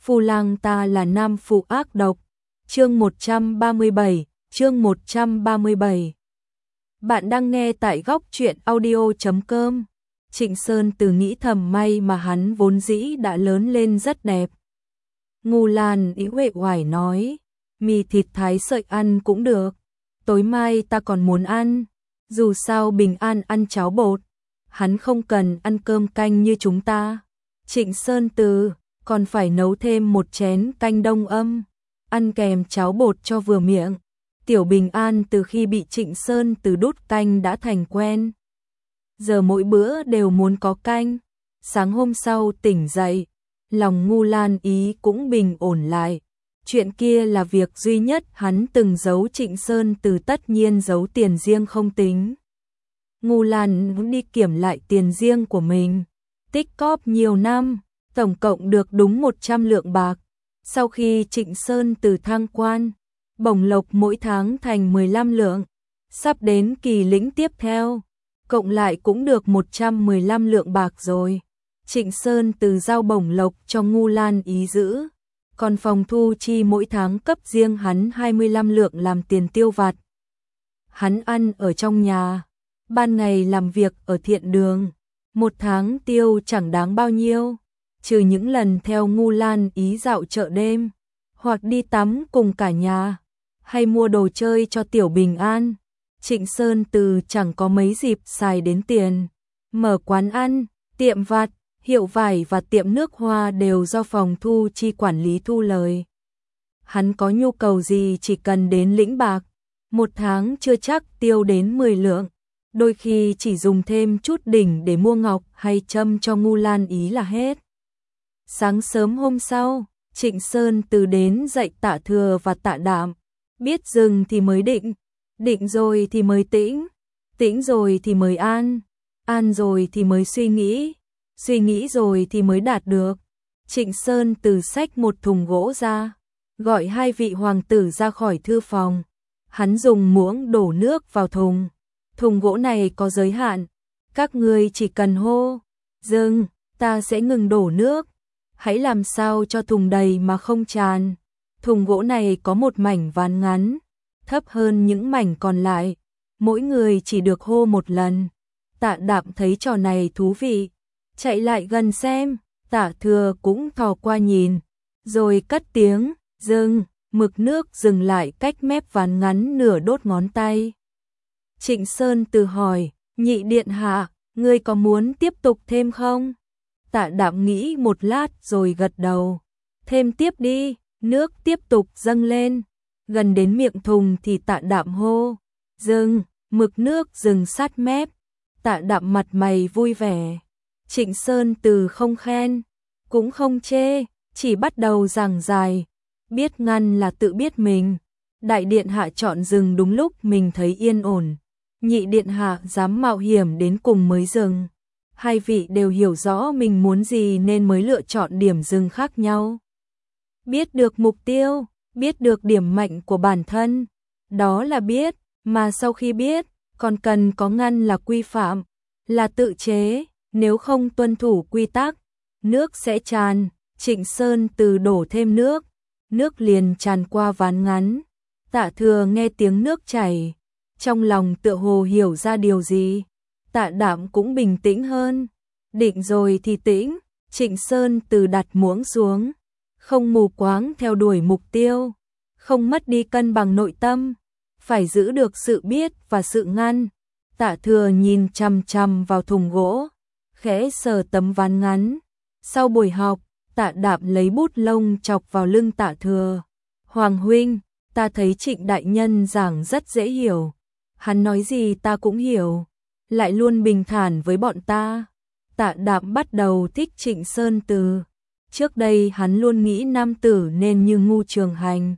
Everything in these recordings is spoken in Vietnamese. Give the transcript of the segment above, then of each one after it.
Phu lang ta là nam phụ ác độc. Chương 137, chương 137. Bạn đang nghe tại góc truyện audio.com. Trịnh Sơn Từ nghĩ thầm may mà hắn vốn dĩ đã lớn lên rất đẹp. Ngô Lan ý uể oải nói, mì thịt thái sợi ăn cũng được, tối mai ta còn muốn ăn, dù sao Bình An ăn cháo bột, hắn không cần ăn cơm canh như chúng ta. Trịnh Sơn Từ còn phải nấu thêm một chén canh đông âm, ăn kèm cháo bột cho vừa miệng. Tiểu Bình An từ khi bị Trịnh Sơn Từ đút canh đã thành quen. Giờ mỗi bữa đều muốn có canh. Sáng hôm sau tỉnh dậy, lòng Ngô Lan ý cũng bình ổn lại. Chuyện kia là việc duy nhất hắn từng giấu Trịnh Sơn Từ, tất nhiên giấu tiền riêng không tính. Ngô Lan đi kiểm lại tiền riêng của mình, tích cóp nhiều năm, tổng cộng được đúng 100 lượng bạc. Sau khi Trịnh Sơn Từ thăng quan, bổng lộc mỗi tháng thành 15 lượng, sắp đến kỳ lĩnh tiếp theo, cộng lại cũng được 115 lượng bạc rồi. Trịnh Sơn Từ giao bổng lộc cho Ngô Lan ý giữ, còn phòng thu chi mỗi tháng cấp riêng hắn 25 lượng làm tiền tiêu vặt. Hắn ăn ở trong nhà, ban ngày làm việc ở thiện đường, một tháng tiêu chẳng đáng bao nhiêu, trừ những lần theo Ngô Lan ý dạo chợ đêm, hoặc đi tắm cùng cả nhà, hay mua đồ chơi cho Tiểu Bình An. Trịnh Sơn Từ chẳng có mấy dịp xài đến tiền. Mở quán ăn, tiệm vặt, hiệu vải và tiệm nước hoa đều do phòng thu chi quản lý thu lời. Hắn có nhu cầu gì chỉ cần đến lĩnh bạc, một tháng chưa chắc tiêu đến 10 lượng, đôi khi chỉ dùng thêm chút đỉnh để mua ngọc hay châm cho Ngô Lan ý là hết. Sáng sớm hôm sau, Trịnh Sơn Từ đến dạy Tạ Thừa và Tạ Đạm, biết dừng thì mới định, định rồi thì mới tĩnh, tĩnh rồi thì mới an, an rồi thì mới suy nghĩ rồi thì mới đạt được. Trịnh Sơn Từ xách một thùng gỗ ra, gọi hai vị hoàng tử ra khỏi thư phòng. Hắn dùng muỗng đổ nước vào thùng. Thùng gỗ này có giới hạn, các ngươi chỉ cần hô dừng, ta sẽ ngừng đổ nước. Hãy làm sao cho thùng đầy mà không tràn. Thùng gỗ này có một mảnh ván ngắn, thấp hơn những mảnh còn lại, mỗi người chỉ được hô một lần. Tạ Đạm thấy trò này thú vị, chạy lại gần xem. Tạ Thừa cũng thò qua nhìn, rồi cất tiếng dừng. Mực nước dừng lại cách mép ván ngắn nửa đốt ngón tay. Trịnh Sơn Từ hỏi, nhị điện hạ, ngươi có muốn tiếp tục thêm không? Tạ Đạm nghĩ một lát rồi gật đầu. Thêm tiếp đi. Nước tiếp tục dâng lên. Gần đến miệng thùng thì Tạ Đạm hô dừng. Mực nước dừng sát mép. Tạ Đạm mặt mày vui vẻ. Trịnh Sơn Từ không khen, cũng không chê, chỉ bắt đầu giảng giải. Biết ngăn là tự biết mình. Đại điện hạ chọn dừng đúng lúc mình thấy yên ổn. Nhị điện hạ dám mạo hiểm đến cùng mới dừng. Hai vị đều hiểu rõ mình muốn gì nên mới lựa chọn điểm dừng khác nhau. Biết được mục tiêu, biết được điểm mạnh của bản thân, đó là biết, mà sau khi biết, còn cần có ngăn là quy phạm, là tự chế, nếu không tuân thủ quy tắc, nước sẽ tràn. Trịnh Sơn Từ đổ thêm nước, nước liền tràn qua ván ngắn. Tạ Thừa nghe tiếng nước chảy, trong lòng tựa hồ hiểu ra điều gì. Tạ Đạm cũng bình tĩnh hơn. Định rồi thì tĩnh. Trịnh Sơn Từ đặt muỗng xuống, không mù quáng theo đuổi mục tiêu, không mất đi cân bằng nội tâm, phải giữ được sự biết và sự ngăn. Tạ Thừa nhìn chằm chằm vào thùng gỗ, khẽ sờ tấm ván ngắn. Sau buổi học, Tạ Đạm lấy bút lông chọc vào lưng Tạ Thừa. Hoàng huynh, ta thấy Trịnh đại nhân giảng rất dễ hiểu. Hắn nói gì ta cũng hiểu, lại luôn bình thản với bọn ta. Tạ Đạm bắt đầu thích Trịnh Sơn Từ. Trước đây hắn luôn nghĩ nam tử nên như Ngô Trường Hành,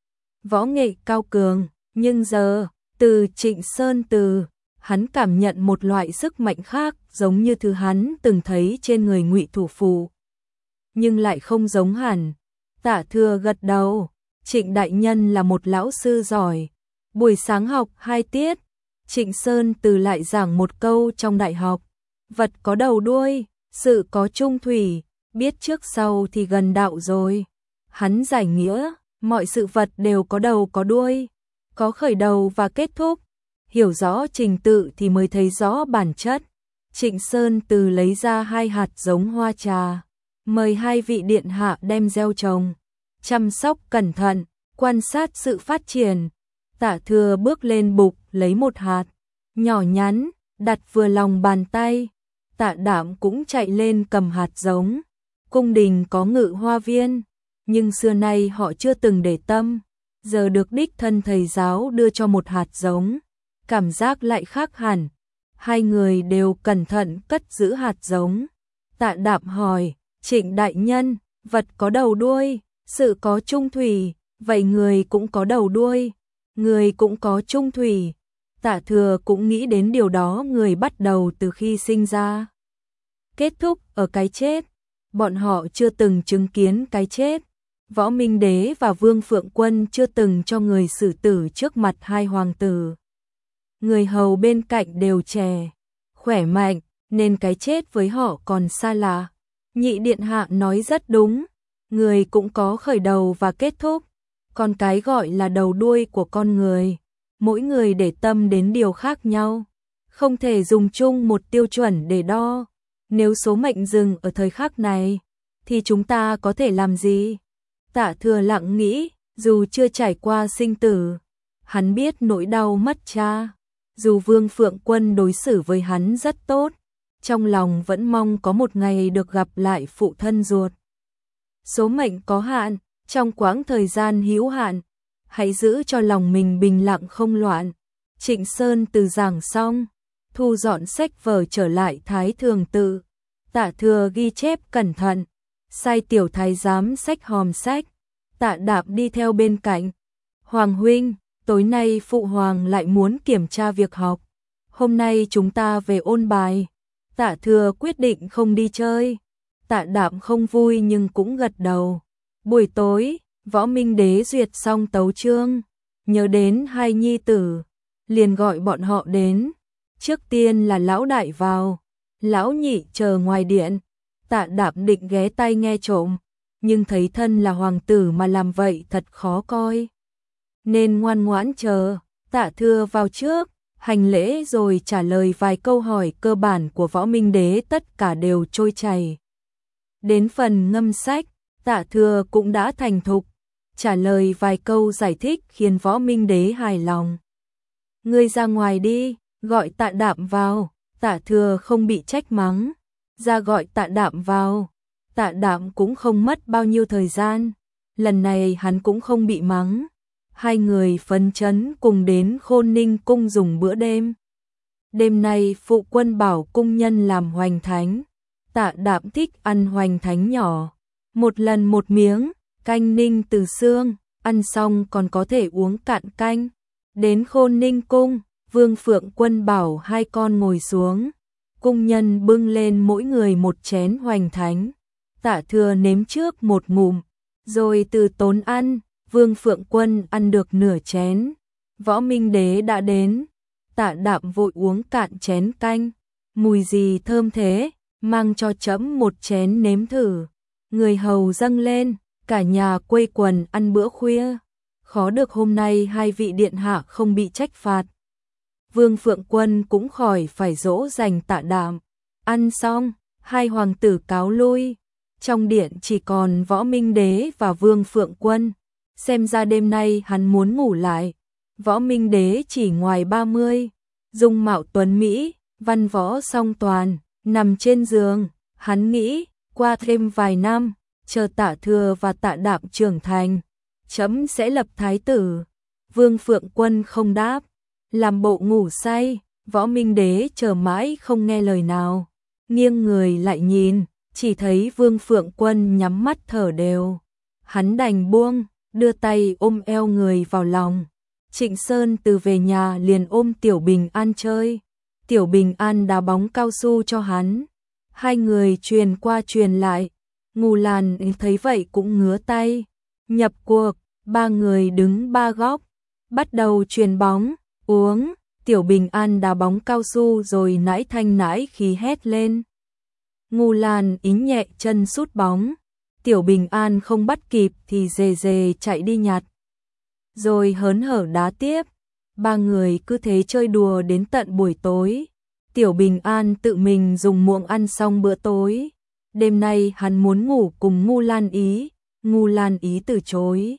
võ nghệ cao cường, nhưng giờ, từ Trịnh Sơn Từ, hắn cảm nhận một loại sức mạnh khác, giống như thứ hắn từng thấy trên người Ngụy Thủ Phụ, nhưng lại không giống hẳn. Tạ Thừa gật đầu. Trịnh đại nhân là một lão sư giỏi. Buổi sáng học 2 tiết, Trịnh Sơn Từ lại giảng một câu trong đại học. Vật có đầu đuôi, sự có chung thủy, biết trước sau thì gần đạo rồi. Hắn giải nghĩa, mọi sự vật đều có đầu có đuôi, có khởi đầu và kết thúc. Hiểu rõ trình tự thì mới thấy rõ bản chất. Trịnh Sơn Từ lấy ra 2 hạt giống hoa trà, mời 2 vị điện hạ đem gieo trồng, chăm sóc cẩn thận, quan sát sự phát triển. Tạ Thừa bước lên bục lấy 1 hạt, nhỏ nhắn, đặt vừa lòng bàn tay. Tạ Đạm cũng chạy lên cầm hạt giống. Cung đình có ngự hoa viên, nhưng xưa nay họ chưa từng để tâm. Giờ được đích thân thầy giáo đưa cho 1 hạt giống, cảm giác lại khác hẳn. 2 người đều cẩn thận cất giữ hạt giống. Tạ Đạm hỏi, Trịnh đại nhân, vật có đầu đuôi, sự có chung thủy, vậy người cũng có đầu đuôi, người cũng có chung thủy. Tạ Thừa cũng nghĩ đến điều đó, người bắt đầu từ khi sinh ra, kết thúc ở cái chết. Bọn họ chưa từng chứng kiến cái chết. Võ Minh Đế và Vương Phượng Quân chưa từng cho người xử tử trước mặt 2 hoàng tử. Người hầu bên cạnh đều trẻ, khỏe mạnh, nên cái chết với họ còn xa lạ. Nhị điện hạ nói rất đúng, người cũng có khởi đầu và kết thúc. Còn cái gọi là đầu đuôi của con người, mỗi người để tâm đến điều khác nhau, không thể dùng chung một tiêu chuẩn để đo. Nếu số mệnh dừng ở thời khắc này, thì chúng ta có thể làm gì? Tạ Thừa lặng nghĩ, dù chưa trải qua sinh tử, hắn biết nỗi đau mất cha. Dù Vương Phượng Quân đối xử với hắn rất tốt, trong lòng vẫn mong có một ngày được gặp lại phụ thân ruột. Số mệnh có hạn, trong quãng thời gian hữu hạn, hãy giữ cho lòng mình bình lặng không loạn. Trịnh Sơn Từ giảng xong, thu dọn sách vở trở lại Thái Thường Tự. Tạ Thừa ghi chép cẩn thận, sai tiểu thái giám xách hòm sách. Tạ Đạm đi theo bên cạnh. Hoàng huynh, tối nay phụ hoàng lại muốn kiểm tra việc học. Hôm nay chúng ta về ôn bài. Tạ Thừa quyết định không đi chơi. Tạ Đạm không vui nhưng cũng gật đầu. Buổi tối, Võ Minh Đế duyệt xong tấu chương, nhớ đến 2 nhi tử, liền gọi bọn họ đến. Trước tiên là lão đại vào, lão nhị chờ ngoài điện. Tạ Đạm định ghé tai nghe trộm, nhưng thấy thân là hoàng tử mà làm vậy thật khó coi, nên ngoan ngoãn chờ. Tạ Thừa vào trước, hành lễ rồi trả lời vài câu hỏi cơ bản của Võ Minh Đế, tất cả đều trôi chảy. Đến phần ngâm sách, Tạ Thừa cũng đã thành thục, trả lời vài câu giải thích khiến Võ Minh Đế hài lòng. Ngươi ra ngoài đi, gọi Tạ Đạm vào. Tạ Thừa không bị trách mắng, ra gọi Tạ Đạm vào. Tạ Đạm cũng không mất bao nhiêu thời gian, lần này hắn cũng không bị mắng. 2 người phấn chấn cùng đến Khôn Ninh cung dùng bữa đêm. Đêm nay phụ quân bảo cung nhân làm hoành thánh. Tạ Đạm thích ăn hoành thánh nhỏ, 1 lần 1 miếng, canh ninh từ xương, ăn xong còn có thể uống cạn canh. Đến Khôn Ninh cung, Vương Phượng Quân bảo 2 con ngồi xuống, cung nhân bưng lên mỗi người 1 chén hoành thánh. Tạ Thừa nếm trước 1 ngụm, rồi từ tốn ăn. Vương Phượng Quân ăn được nửa chén. Võ Minh Đế đã đến. Tạ Đạm vội uống cạn chén canh. Mùi gì thơm thế, mang cho trẫm 1 chén nếm thử. Người hầu dâng lên, cả nhà quây quần ăn bữa khuya. Khó được hôm nay 2 vị điện hạ không bị trách phạt. Vương Phượng Quân cũng khỏi phải dỗ dành Tạ Đạm. Ăn xong, 2 hoàng tử cáo lui. Trong điện chỉ còn Võ Minh Đế và Vương Phượng Quân. Xem ra đêm nay hắn muốn ngủ lại. Võ Minh Đế chỉ ngoài 30, dung mạo tuấn mỹ, văn võ song toàn, nằm trên giường. Hắn nghĩ, qua thêm vài năm, chờ Tạ Thừa và Tạ Đạm trưởng thành, trẫm sẽ lập thái tử. Vương Phượng Quân không đáp, làm bộ ngủ say. Võ Minh Đế chờ mãi không nghe lời nào, nghiêng người lại nhìn, chỉ thấy Vương Phượng Quân nhắm mắt thở đều. Hắn đành buông, đưa tay ôm eo người vào lòng. Trịnh Sơn Từ về nhà liền ôm Tiểu Bình An chơi. Tiểu Bình An đá bóng cao su cho hắn. 2 người truyền qua truyền lại. Ngù Lan thấy vậy cũng ngứa tay. Nhập cuộc, 3 người đứng 3 góc, bắt đầu truyền bóng, uống. Tiểu Bình An đá bóng cao su rồi nãi thanh nãi khí hét lên. Ngù Lan ý nhẹ chân sút bóng. Tiểu Bình An không bắt kịp thì dề dề chạy đi nhặt. Rồi hớn hở đá tiếp. Ba người cứ thế chơi đùa đến tận buổi tối. Tiểu Bình An tự mình dùng muỗng ăn xong bữa tối. Đêm nay hắn muốn ngủ cùng Ngu Lan Ý. Ngu Lan Ý từ chối.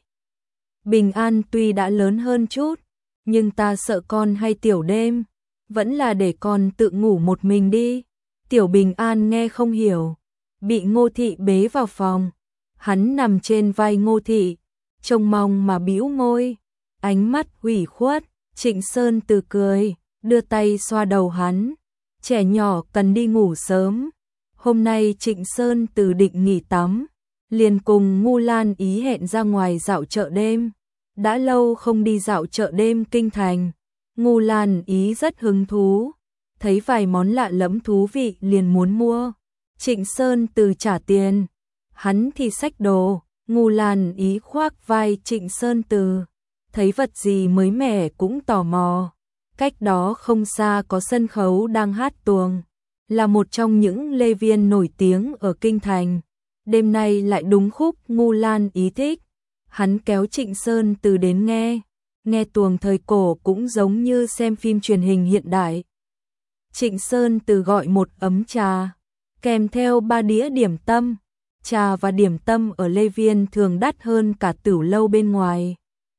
Bình An tuy đã lớn hơn chút, nhưng ta sợ con hay tiểu đêm, vẫn là để con tự ngủ một mình đi. Tiểu Bình An nghe không hiểu, bị Ngô Thị bế vào phòng. Hắn nằm trên vai Ngô Thị, trông mong mà bĩu môi, ánh mắt ủy khuất. Trịnh Sơn Từ cười, đưa tay xoa đầu hắn. Trẻ nhỏ cần đi ngủ sớm. Hôm nay Trịnh Sơn Từ định nghỉ tắm, liền cùng Ngu Lan Ý hẹn ra ngoài dạo chợ đêm. Đã lâu không đi dạo chợ đêm kinh thành. Ngu Lan Ý rất hứng thú, thấy vài món lạ lẫm thú vị liền muốn mua. Trịnh Sơn Từ trả tiền, hắn thì xách đồ. Ngu Lan Ý khoác vai Trịnh Sơn Từ, thấy vật gì mới mẻ cũng tò mò. Cách đó không xa có sân khấu đang hát tuồng, là một trong những lê viên nổi tiếng ở kinh thành. Đêm nay lại đúng khúc Ngu Lan Ý thích. Hắn kéo Trịnh Sơn Từ đến nghe tuồng thời cổ cũng giống như xem phim truyền hình hiện đại. Trịnh Sơn Từ gọi một ấm trà, kèm theo 3 đĩa điểm tâm. Trà và điểm tâm ở Lê Viên thường đắt hơn cả tửu lâu bên ngoài.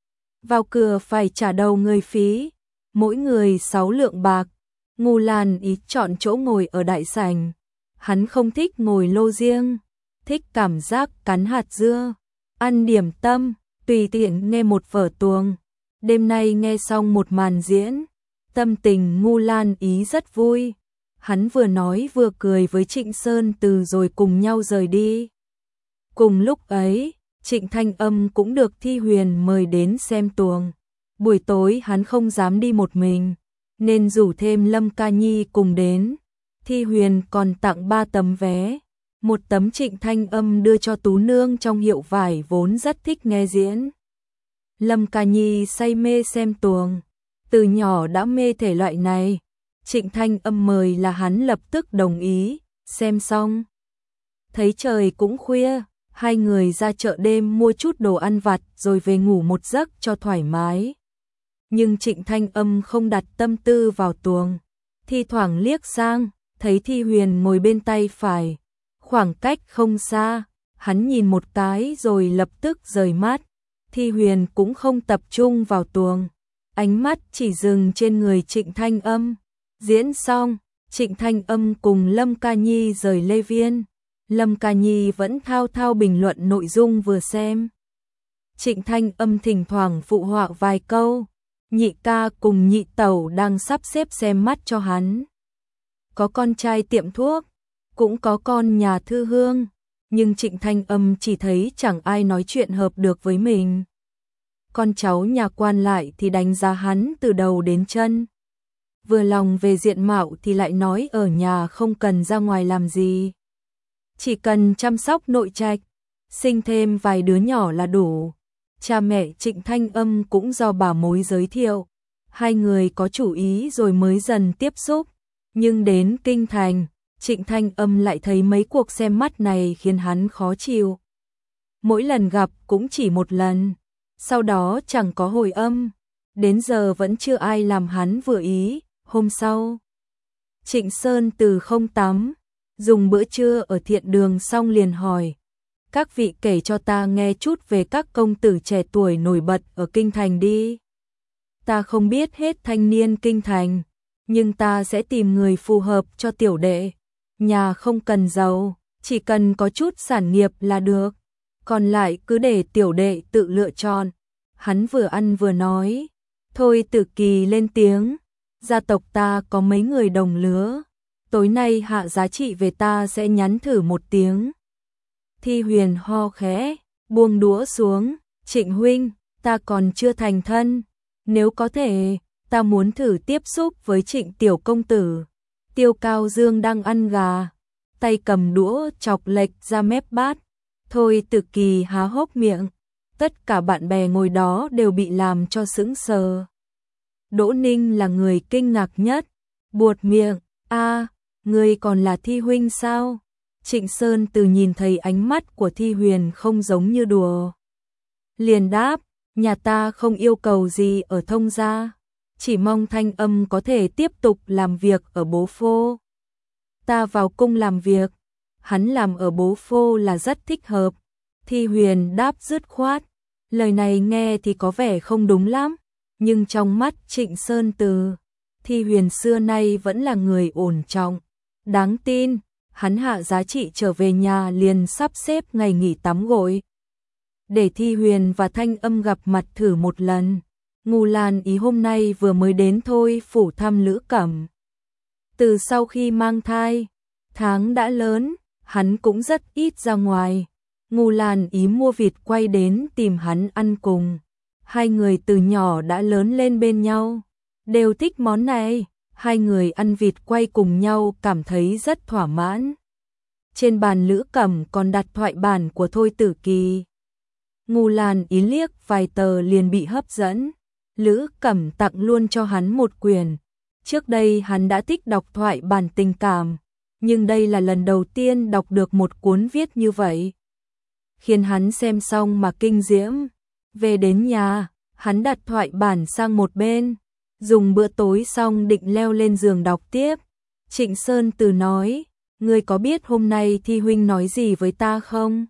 Vào cửa phải trả đầu người phí, mỗi người 6 lượng bạc. Ngu Lan Ý chọn chỗ ngồi ở đại sảnh. Hắn không thích ngồi lô riêng, thích cảm giác cắn hạt dưa, ăn điểm tâm, tùy tiện nghe một vở tuồng. Đêm nay nghe xong một màn diễn, tâm tình Ngu Lan Ý rất vui. Hắn vừa nói vừa cười với Trịnh Sơn Từ rồi cùng nhau rời đi. Cùng lúc ấy, Trịnh Thanh Âm cũng được Thi Huyền mời đến xem tuồng. Buổi tối hắn không dám đi một mình, nên rủ thêm Lâm Ca Nhi cùng đến. Thi Huyền còn tặng 3 tấm vé. Một tấm Trịnh Thanh Âm đưa cho Tú Nương trong hiệu vải vốn rất thích nghe diễn. Lâm Ca Nhi say mê xem tuồng, từ nhỏ đã mê thể loại này. Trịnh Thanh Âm mời là hắn lập tức đồng ý. Xem xong, thấy trời cũng khuya, hai người ra chợ đêm mua chút đồ ăn vặt rồi về ngủ một giấc cho thoải mái. Nhưng Trịnh Thanh Âm không đặt tâm tư vào tuồng, thi thoảng liếc sang, thấy Thi Huyền ngồi bên tay phải, khoảng cách không xa, hắn nhìn một cái rồi lập tức rời mắt. Thi Huyền cũng không tập trung vào tuồng, ánh mắt chỉ dừng trên người Trịnh Thanh Âm. Diễn xong, Trịnh Thanh Âm cùng Lâm Ca Nhi rời Lê Viên. Lâm Ca Nhi vẫn thao thao bình luận nội dung vừa xem. Trịnh Thanh Âm thỉnh thoảng phụ họa vài câu. Nhị ca cùng nhị tẩu đang sắp xếp xem mắt cho hắn. Có con trai tiệm thuốc, cũng có con nhà thư hương, nhưng Trịnh Thanh Âm chỉ thấy chẳng ai nói chuyện hợp được với mình. Con cháu nhà quan lại thì đánh giá hắn từ đầu đến chân. Vừa lòng về diện mạo thì lại nói ở nhà không cần ra ngoài làm gì, chỉ cần chăm sóc nội trạch, sinh thêm vài đứa nhỏ là đủ. Cha mẹ Trịnh Thanh Âm cũng do bà mối giới thiệu, hai người có chủ ý rồi mới dần tiếp xúc. Nhưng đến kinh thành, Trịnh Thanh Âm lại thấy mấy cuộc xem mắt này khiến hắn khó chịu. Mỗi lần gặp cũng chỉ một lần, sau đó chẳng có hồi âm, đến giờ vẫn chưa ai làm hắn vừa ý. Hôm sau, Trịnh Sơn Từ không tắm, dùng bữa trưa ở thiện đường xong liền hỏi: các vị kể cho ta nghe chút về các công tử trẻ tuổi nổi bật ở kinh thành đi. Ta không biết hết thanh niên kinh thành, nhưng ta sẽ tìm người phù hợp cho tiểu đệ. Nhà không cần giàu, chỉ cần có chút sản nghiệp là được, còn lại cứ để tiểu đệ tự lựa chọn. Hắn vừa ăn vừa nói. Thôi Tử Kỳ lên tiếng: gia tộc ta có mấy người đồng lứa, tối nay hạ giá trị về ta sẽ nhắn thử một tiếng. Thi Huyền ho khẽ, buông đũa xuống: Trịnh huynh, ta còn chưa thành thân, nếu có thể, ta muốn thử tiếp xúc với Trịnh tiểu công tử. Tiêu Cao Dương đang ăn gà, tay cầm đũa chọc lệch ra mép bát. Thôi Tử Kỳ há hốc miệng, tất cả bạn bè ngồi đó đều bị làm cho sững sờ. Đỗ Ninh là người kinh ngạc nhất, buột miệng: a, ngươi còn là Thi huynh sao? Trịnh Sơn Từ nhìn thấy ánh mắt của Thi Huyền không giống như đùa. Liền đáp, nhà ta không yêu cầu gì ở Thông gia, chỉ mong Thanh Âm có thể tiếp tục làm việc ở Bố Phô. Ta vào cung làm việc, hắn làm ở Bố Phô là rất thích hợp. Thi Huyền đáp dứt khoát, lời này nghe thì có vẻ không đúng lắm, nhưng trong mắt Trịnh Sơn Từ, Thi Huyền xưa nay vẫn là người ổn trọng, đáng tin. Hắn hạ giá trị trở về nhà liền sắp xếp ngày nghỉ tắm gội, để Thi Huyền và Thanh Âm gặp mặt thử một lần. Ngô Lan Ý hôm nay vừa mới đến thôi phủ thăm Lữ Cẩm. Từ sau khi mang thai, tháng đã lớn, hắn cũng rất ít ra ngoài. Ngô Lan Ý mua vịt quay đến tìm hắn ăn cùng. Hai người từ nhỏ đã lớn lên bên nhau, đều thích món này. Hai người ăn vịt quay cùng nhau cảm thấy rất thỏa mãn. Trên bàn Lữ Cẩm còn đặt thoại bản của Thôi Tử Kỳ. Ngô Lan Ý liếc vài tờ liền bị hấp dẫn. Lữ Cẩm tặng luôn cho hắn một quyển. Trước đây hắn đã thích đọc thoại bản tình cảm, nhưng đây là lần đầu tiên đọc được một cuốn viết như vậy, khiến hắn xem xong mà kinh diễm. Về đến nhà, hắn đặt thoại bản sang một bên, dùng bữa tối xong định leo lên giường đọc tiếp. Trịnh Sơn Từ nói, ngươi có biết hôm nay Thi huynh nói gì với ta không?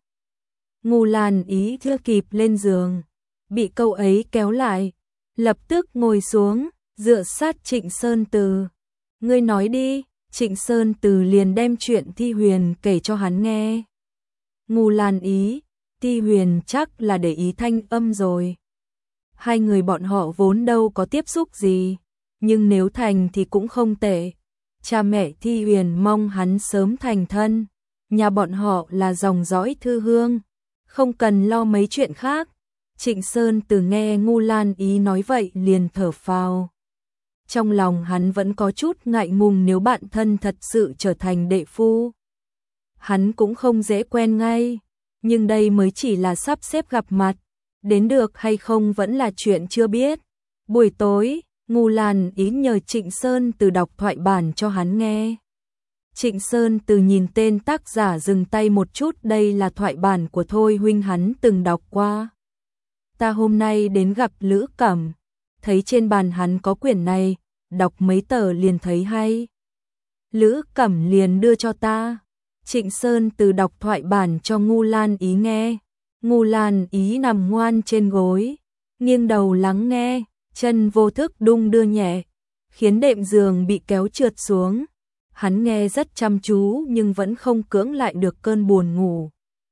Ngô Lan Ý chưa kịp lên giường, bị câu ấy kéo lại, lập tức ngồi xuống, dựa sát Trịnh Sơn Từ. Ngươi nói đi. Trịnh Sơn Từ liền đem chuyện Thi Huyền kể cho hắn nghe. Ngô Lan Ý, Thi Huyền chắc là để ý Thanh Âm rồi. Hai người bọn họ vốn đâu có tiếp xúc gì, nhưng nếu thành thì cũng không tệ. Cha mẹ Thi Huyền mong hắn sớm thành thân, nhà bọn họ là dòng dõi Thư Hương, không cần lo mấy chuyện khác. Trịnh Sơn Từ nghe Ngô Lan Ý nói vậy liền thở phào. Trong lòng hắn vẫn có chút ngại ngùng nếu bạn thân thật sự trở thành đệ phu. Hắn cũng không dễ quen ngay, nhưng đây mới chỉ là sắp xếp gặp mặt, đến được hay không vẫn là chuyện chưa biết. Buổi tối, Ngô Lan Ý nhờ Trịnh Sơn Từ đọc thoại bản cho hắn nghe. Trịnh Sơn Từ nhìn tên tác giả dừng tay một chút, đây là thoại bản của Thôi huynh hắn từng đọc qua. Ta hôm nay đến gặp Lữ Cẩm, thấy trên bàn hắn có quyển này, đọc mấy tờ liền thấy hay. Lữ Cẩm liền đưa cho ta. Trịnh Sơn Từ đọc thoại bản cho Ngô Lan Ý nghe. Ngô Lan Ý nằm ngoan trên gối, nghiêng đầu lắng nghe, chân vô thức đung đưa nhẹ, khiến đệm giường bị kéo trượt xuống. Hắn nghe rất chăm chú nhưng vẫn không cưỡng lại được cơn buồn ngủ.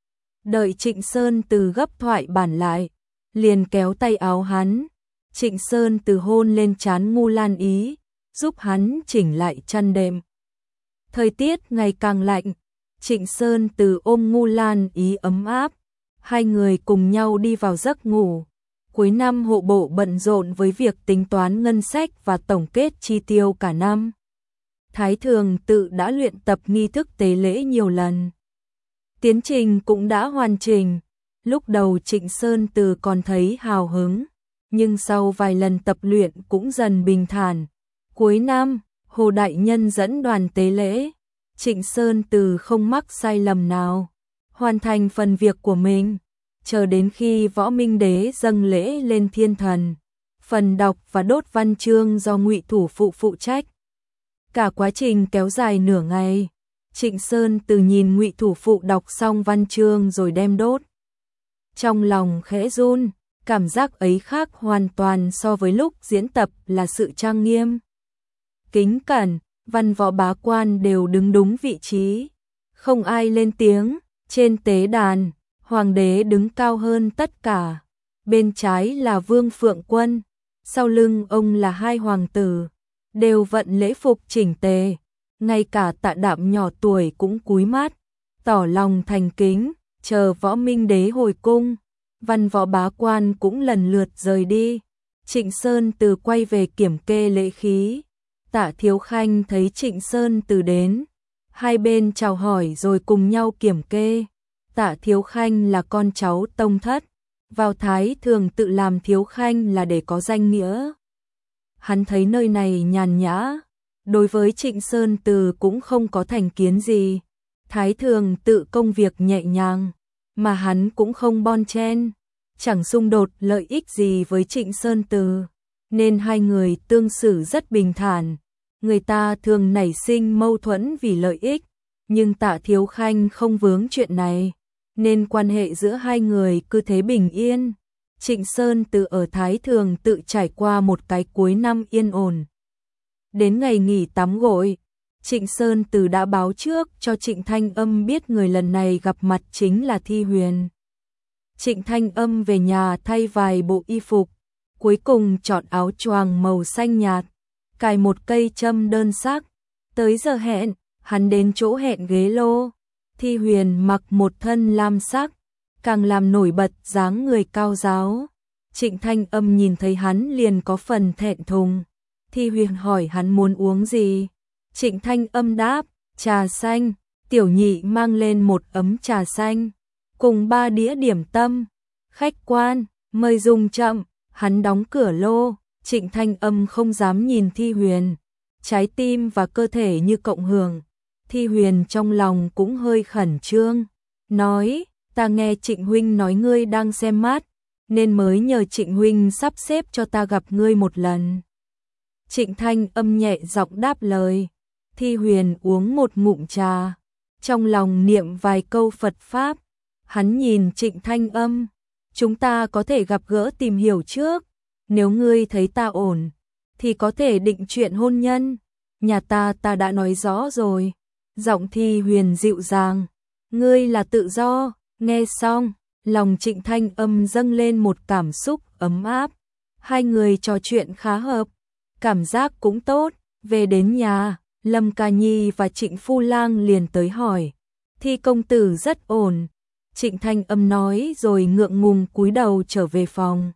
Đợi Trịnh Sơn Từ gấp thoại bản lại, liền kéo tay áo hắn. Trịnh Sơn Từ hôn lên trán Ngô Lan Ý, giúp hắn chỉnh lại chăn đệm. Thời tiết ngày càng lạnh, Trịnh Sơn Từ ôm Ngô Lan Ý ấm áp, hai người cùng nhau đi vào giấc ngủ. Cuối năm hộ bộ bận rộn với việc tính toán ngân sách và tổng kết chi tiêu cả năm. Thái Thường Tự đã luyện tập nghi thức tế lễ nhiều lần. Tiến trình cũng đã hoàn chỉnh. Lúc đầu Trịnh Sơn Từ còn thấy hào hứng, nhưng sau vài lần tập luyện cũng dần bình thản. Cuối năm, Hồ Đại Nhân dẫn đoàn tế lễ, Trịnh Sơn Từ không mắc sai lầm nào, hoàn thành phần việc của mình, chờ đến khi Võ Minh Đế dâng lễ lên thiên thần, phần đọc và đốt văn chương do Ngụy Thủ Phụ phụ trách. Cả quá trình kéo dài nửa ngày, Trịnh Sơn Từ nhìn Ngụy Thủ Phụ đọc xong văn chương rồi đem đốt. Trong lòng khẽ run, cảm giác ấy khác hoàn toàn so với lúc diễn tập là sự trang nghiêm, kính cẩn, văn võ bá quan đều đứng đúng vị trí, không ai lên tiếng. Trên tế đàn, hoàng đế đứng cao hơn tất cả, bên trái là Vương Phượng Quân, sau lưng ông là hai hoàng tử, đều vận lễ phục chỉnh tề, ngay cả Tạ Đạm nhỏ tuổi cũng cúi mắt, tỏ lòng thành kính, chờ Võ Minh Đế hồi cung. Văn võ bá quan cũng lần lượt rời đi. Trịnh Sơn Từ quay về kiểm kê lễ khí. Tạ Thiếu Khanh thấy Trịnh Sơn Từ đến, hai bên chào hỏi rồi cùng nhau kiểm kê. Tạ Thiếu Khanh là con cháu tông thất, vào Thái Thường Tự làm Thiếu Khanh là để có danh nghĩa. Hắn thấy nơi này nhàn nhã, đối với Trịnh Sơn Từ cũng không có thành kiến gì. Thái Thường tự công việc nhẹ nhàng, mà hắn cũng không bon chen, chẳng xung đột lợi ích gì với Trịnh Sơn Từ, nên hai người tương xử rất bình thản. Người ta thường nảy sinh mâu thuẫn vì lợi ích, nhưng Tạ Thiếu Khanh không vướng chuyện này, nên quan hệ giữa hai người cứ thế bình yên. Trịnh Sơn Từ ở Thái Thường tự trải qua một cái cuối năm yên ổn. Đến ngày nghỉ tắm gội, Trịnh Sơn Từ đã báo trước cho Trịnh Thanh Âm biết người lần này gặp mặt chính là Thi Huyền. Trịnh Thanh Âm về nhà thay vài bộ y phục, cuối cùng chọn áo choàng màu xanh nhạt, cài một cây châm đơn sắc. Tới giờ hẹn, hắn đến chỗ hẹn ghế lô. Thi Huyền mặc một thân lam sắc, càng làm nổi bật dáng người cao ráo. Trịnh Thanh Âm nhìn thấy hắn liền có phần thẹn thùng. Thi Huyền hỏi hắn muốn uống gì. Trịnh Thanh Âm đáp, trà xanh. Tiểu nhị mang lên một ấm trà xanh, cùng 3 đĩa điểm tâm. Khách quan, mời dùng chậm. Hắn đóng cửa lô. Trịnh Thanh Âm không dám nhìn Thi Huyền, trái tim và cơ thể như cộng hưởng. Thi Huyền trong lòng cũng hơi khẩn trương, nói, ta nghe Trịnh huynh nói ngươi đang xem mát, nên mới nhờ Trịnh huynh sắp xếp cho ta gặp ngươi một lần. Trịnh Thanh Âm nhẹ giọng đáp lời. Thi Huyền uống một ngụm trà, trong lòng niệm vài câu Phật Pháp. Hắn nhìn Trịnh Thanh Âm, chúng ta có thể gặp gỡ tìm hiểu trước. Nếu ngươi thấy ta ổn, thì có thể định chuyện hôn nhân. Nhà ta đã nói rõ rồi. Giọng Thi Huyền dịu dàng. Ngươi là tự do. Nghe xong, lòng Trịnh Thanh Âm dâng lên một cảm xúc ấm áp. Hai người trò chuyện khá hợp, cảm giác cũng tốt. Về đến nhà, Lâm Ca Nhi và Trịnh Phu Lang liền tới hỏi. Thi công tử rất ổn. Trịnh Thanh Âm nói rồi ngượng ngùng cúi đầu trở về phòng.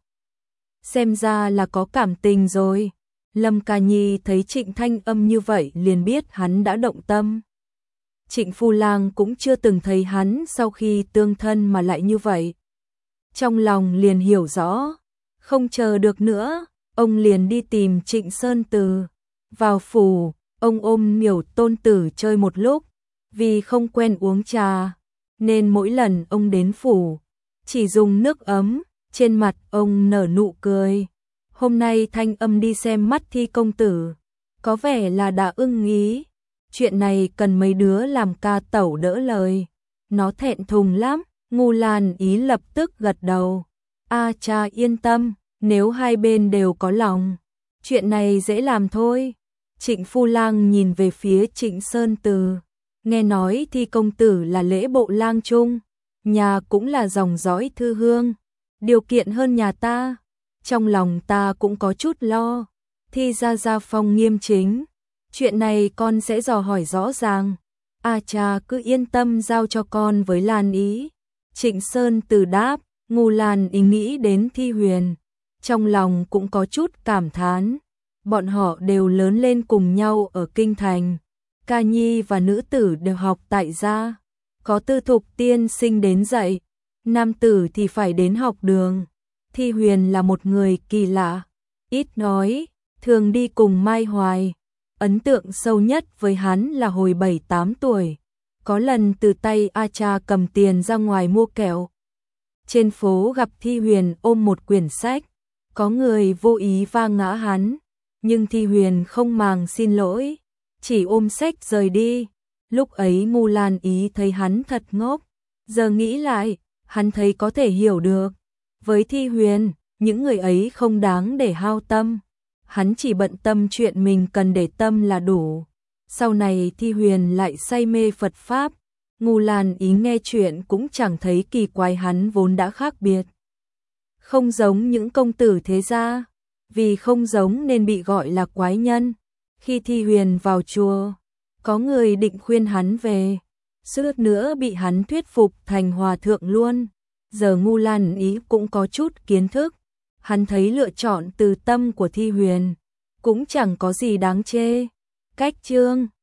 Xem ra là có cảm tình rồi. Lâm Ca Nhi thấy Trịnh Thanh Âm như vậy liền biết hắn đã động tâm. Trịnh Phu Lang cũng chưa từng thấy hắn sau khi tương thân mà lại như vậy. Trong lòng liền hiểu rõ, không chờ được nữa, ông liền đi tìm Trịnh Sơn Từ. Vào phủ, ông ôm Miểu tôn tử chơi một lúc, vì không quen uống trà, nên mỗi lần ông đến phủ, chỉ dùng nước ấm. Trên mặt ông nở nụ cười. Hôm nay Thanh Âm đi xem mắt Thi công tử, có vẻ là đã ưng ý. Chuyện này cần mấy đứa làm ca tẩu đỡ lời. Nó thẹn thùng lắm. Ngu Lan Ý lập tức gật đầu. A cha yên tâm, nếu hai bên đều có lòng, chuyện này dễ làm thôi. Trịnh Phu Lang nhìn về phía Trịnh Sơn Từ. Nghe nói Thi công tử là lễ bộ lang trung, nhà cũng là dòng dõi thư hương, điều kiện hơn nhà ta, trong lòng ta cũng có chút lo. Thi ra gia phong nghiêm chính, chuyện này con sẽ dò hỏi rõ ràng. A cha cứ yên tâm giao cho con với Lan Ý. Trịnh Sơn Từ đáp. Ngu Lan Ý nghĩ đến Thi Huyền, trong lòng cũng có chút cảm thán. Bọn họ đều lớn lên cùng nhau ở kinh thành, Ca Nhi và nữ tử đều học tại gia, có Tư Thục tiên sinh đến dạy, nam tử thì phải đến học đường. Thi Huyền là một người kỳ lạ, ít nói, thường đi cùng Mai Hoài. Ấn tượng sâu nhất với hắn là hồi 7-8 tuổi, có lần từ tay A cha cầm tiền ra ngoài mua kẹo. Trên phố gặp Thi Huyền ôm một quyển sách, có người vô ý va ngã hắn, nhưng Thi Huyền không màng xin lỗi, chỉ ôm sách rời đi. Lúc ấy Ngu Lan Ý thấy hắn thật ngốc, giờ nghĩ lại, hắn thấy có thể hiểu được. Với Thi Huyền, những người ấy không đáng để hao tâm, hắn chỉ bận tâm chuyện mình cần để tâm là đủ. Sau này Thi Huyền lại say mê Phật Pháp, Ngu Lan Ý nghe chuyện cũng chẳng thấy kỳ quái, hắn vốn đã khác biệt, không giống những công tử thế gia, vì không giống nên bị gọi là quái nhân. Khi Thi Huyền vào chùa, có người định khuyên hắn về, suýt nữa bị hắn thuyết phục thành hòa thượng luôn. Giờ Ngu Lan Ý cũng có chút kiến thức, hắn thấy lựa chọn từ tâm của Thi Huyền cũng chẳng có gì đáng chê. Cách chương